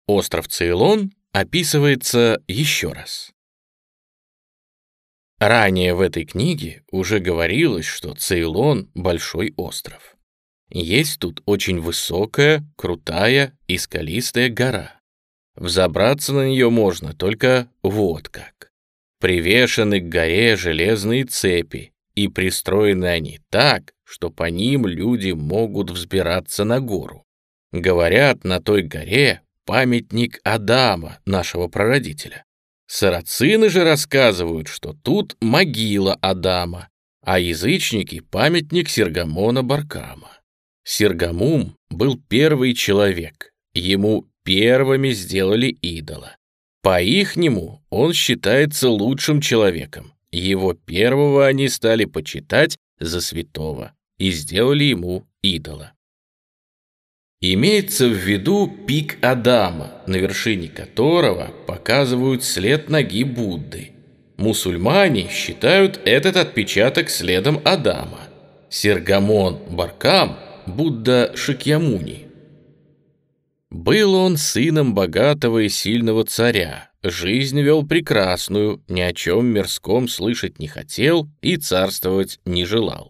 Остров Цейлон описывается еще раз. Ранее в этой книге уже говорилось, что Цейлон — большой остров. Есть тут очень высокая, крутая и скалистая гора. Взобраться на нее можно только вот как. Привешены к горе железные цепи, и пристроены они так, что по ним люди могут взбираться на гору. Говорят, на той горе памятник Адама, нашего прародителя. Сарацины же рассказывают, что тут могила Адама, а язычники — памятник Сергамона Баркама. Сергамум был первый человек, ему первыми сделали идола. По-ихнему он считается лучшим человеком, его первого они стали почитать за святого и сделали ему идола. Имеется в виду пик Адама, на вершине которого показывают след ноги Будды. Мусульмане считают этот отпечаток следом Адама. Сергамон Баркам – Будда Шакьямуни. Был он сыном богатого и сильного царя, жизнь вел прекрасную, ни о чем мирском слышать не хотел и царствовать не желал.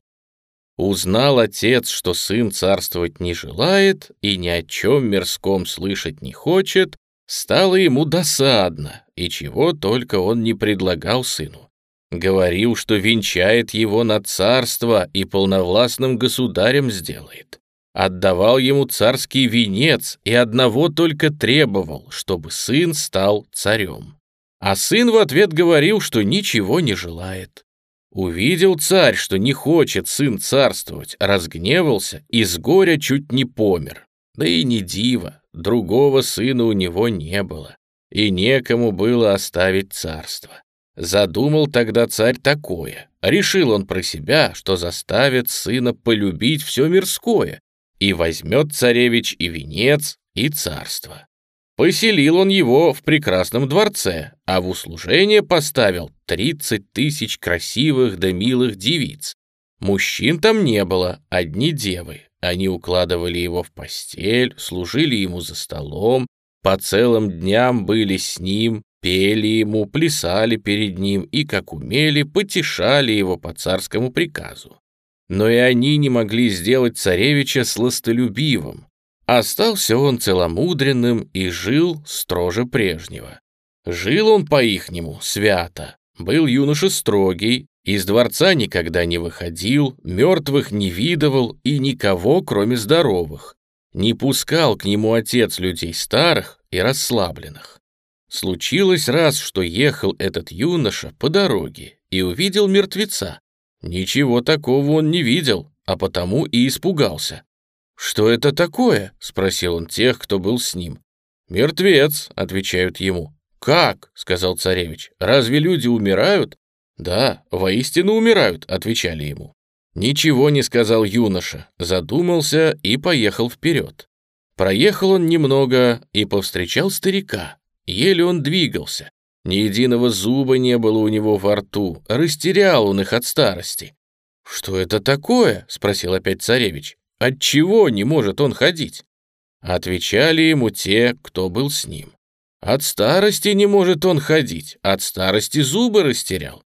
Узнал отец, что сын царствовать не желает и ни о чем мирском слышать не хочет, стало ему досадно, и чего только он не предлагал сыну. Говорил, что венчает его на царство и полновластным государем сделает. Отдавал ему царский венец и одного только требовал, чтобы сын стал царем. А сын в ответ говорил, что ничего не желает. Увидел царь, что не хочет сын царствовать, разгневался и с горя чуть не помер. Да и не диво, другого сына у него не было, и некому было оставить царство. Задумал тогда царь такое. Решил он про себя, что заставит сына полюбить все мирское, и возьмет царевич и венец, и царство. Поселил он его в прекрасном дворце, а в услужение поставил 30 тысяч красивых да милых девиц. Мужчин там не было, одни девы. Они укладывали его в постель, служили ему за столом, по целым дням были с ним, пели ему, плясали перед ним и, как умели, потешали его по царскому приказу. Но и они не могли сделать царевича сластолюбивым. Остался он целомудренным и жил строже прежнего. Жил он по-ихнему свято, был юноша строгий, из дворца никогда не выходил, мертвых не видывал и никого, кроме здоровых. Не пускал к нему отец людей старых и расслабленных. Случилось раз, что ехал этот юноша по дороге и увидел мертвеца. Ничего такого он не видел, а потому и испугался. «Что это такое?» — спросил он тех, кто был с ним. «Мертвец», — отвечают ему. «Как?» — сказал царевич. «Разве люди умирают?» «Да, воистину умирают», — отвечали ему. Ничего не сказал юноша, задумался и поехал вперед. Проехал он немного и повстречал старика. Еле он двигался. Ни единого зуба не было у него во рту, растерял он их от старости. «Что это такое?» — спросил опять царевич. «Отчего не может он ходить?» Отвечали ему те, кто был с ним. «От старости не может он ходить, от старости зубы растерял».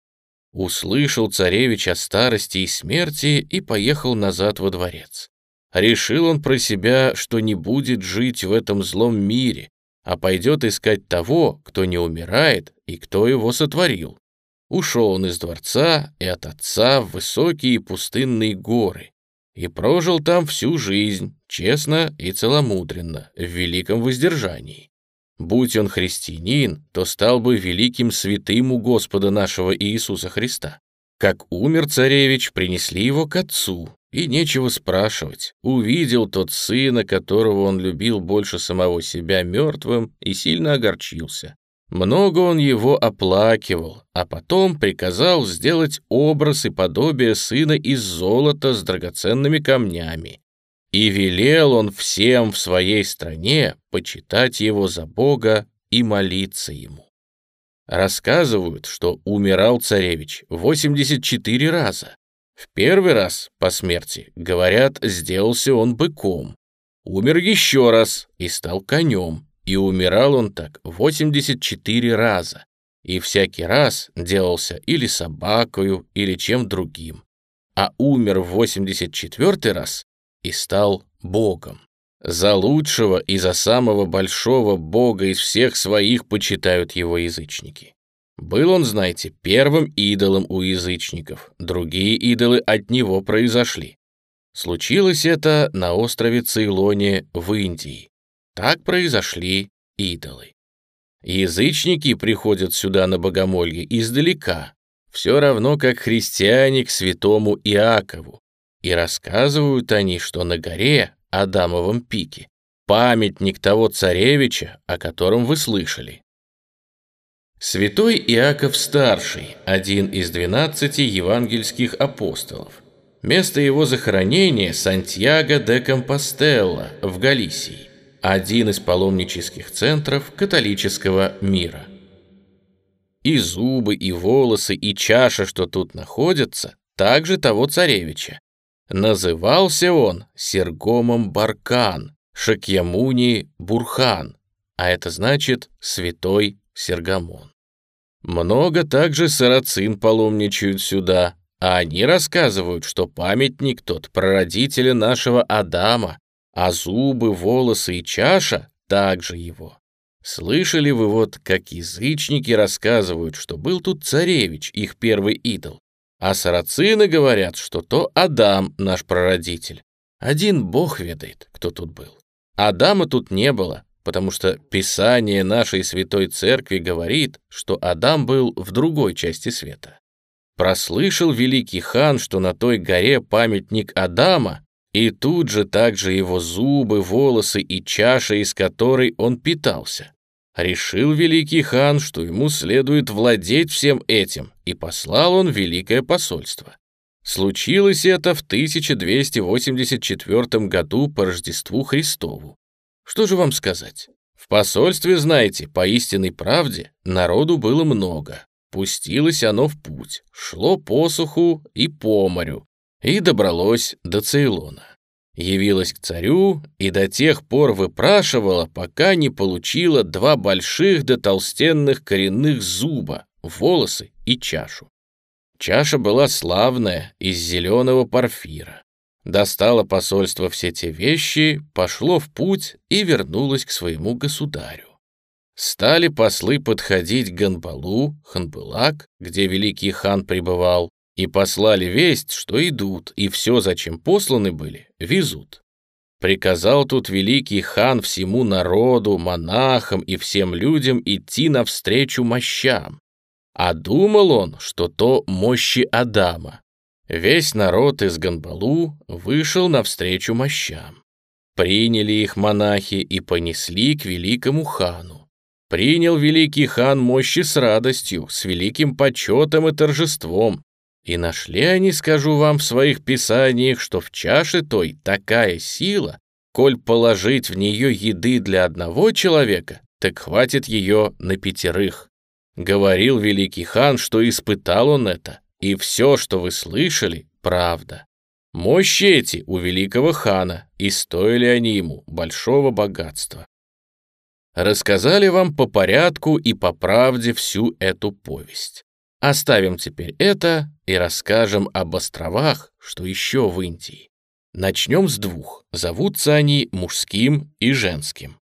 Услышал царевич о старости и смерти и поехал назад во дворец. Решил он про себя, что не будет жить в этом злом мире, а пойдет искать того, кто не умирает и кто его сотворил. Ушел он из дворца и от отца в высокие и пустынные горы и прожил там всю жизнь, честно и целомудренно, в великом воздержании. Будь он христианин, то стал бы великим святым у Господа нашего Иисуса Христа. Как умер царевич, принесли его к отцу, и нечего спрашивать. Увидел тот сына, которого он любил больше самого себя, мертвым, и сильно огорчился. Много он его оплакивал, а потом приказал сделать образ и подобие сына из золота с драгоценными камнями. И велел он всем в своей стране почитать его за Бога и молиться ему. Рассказывают, что умирал царевич 84 раза. В первый раз по смерти, говорят, сделался он быком. Умер еще раз и стал конем, И умирал он так 84 раза, и всякий раз делался или собакою, или чем другим, а умер в 84-й раз и стал Богом. За лучшего и за самого большого Бога из всех своих почитают его язычники. Был он, знаете, первым идолом у язычников, другие идолы от него произошли. Случилось это на острове Цейлоне в Индии. Так произошли идолы. Язычники приходят сюда на богомолье издалека, все равно как христиане к святому Иакову, и рассказывают они, что на горе, Адамовом пике, памятник того царевича, о котором вы слышали. Святой Иаков Старший, один из 12 евангельских апостолов. Место его захоронения — Сантьяго де Компостела в Галисии, один из паломнических центров католического мира. И зубы, и волосы, и чаша, что тут находятся, также того царевича. Назывался он Сергомом Баркан, Шакьямуни Бурхан, а это значит «святой Сергамон». Много также сарацин паломничают сюда, а они рассказывают, что памятник тот прародителя нашего Адама, а зубы, волосы и чаша также его. Слышали вы вот, как язычники рассказывают, что был тут царевич, их первый идол, а сарацины говорят, что то Адам наш прародитель. Один Бог ведает, кто тут был. Адама тут не было, потому что Писание нашей Святой Церкви говорит, что Адам был в другой части света. Прослышал великий хан, что на той горе памятник Адама, и тут же также его зубы, волосы и чаша, из которой он питался. Решил великий хан, что ему следует владеть всем этим, и послал он великое посольство. Случилось это в 1284 году по Рождеству Христову. Что же вам сказать? В посольстве, знаете, по истинной правде народу было много. Пустилось оно в путь, шло по суху и по морю, и добралось до Цейлона. Явилась к царю и до тех пор выпрашивала, пока не получила 2 больших да толстенных коренных зуба, волосы и чашу. Чаша была славная, из зеленого порфира. Достало посольство все те вещи, пошло в путь и вернулось к своему государю. Стали послы подходить к Ганбалу, Ханбылак, где великий хан пребывал, и послали весть, что идут, и все, зачем посланы были, везут. Приказал тут великий хан всему народу, монахам и всем людям идти навстречу мощам. А думал он, что то мощи Адама. Весь народ из Ганбалу вышел навстречу мощам. Приняли их монахи и понесли к великому хану. Принял великий хан мощи с радостью, с великим почетом и торжеством. И нашли они, скажу вам, в своих писаниях, что в чаше той такая сила, коль положить в нее еды для одного человека, так хватит ее на 5. Говорил великий хан, что испытал он это, и все, что вы слышали, правда. Мощи эти у великого хана, и стоили они ему большого богатства. Рассказали вам по порядку и по правде всю эту повесть. Оставим теперь это и расскажем об островах, что еще в Индии. Начнем с 2. Зовутся они мужским и женским.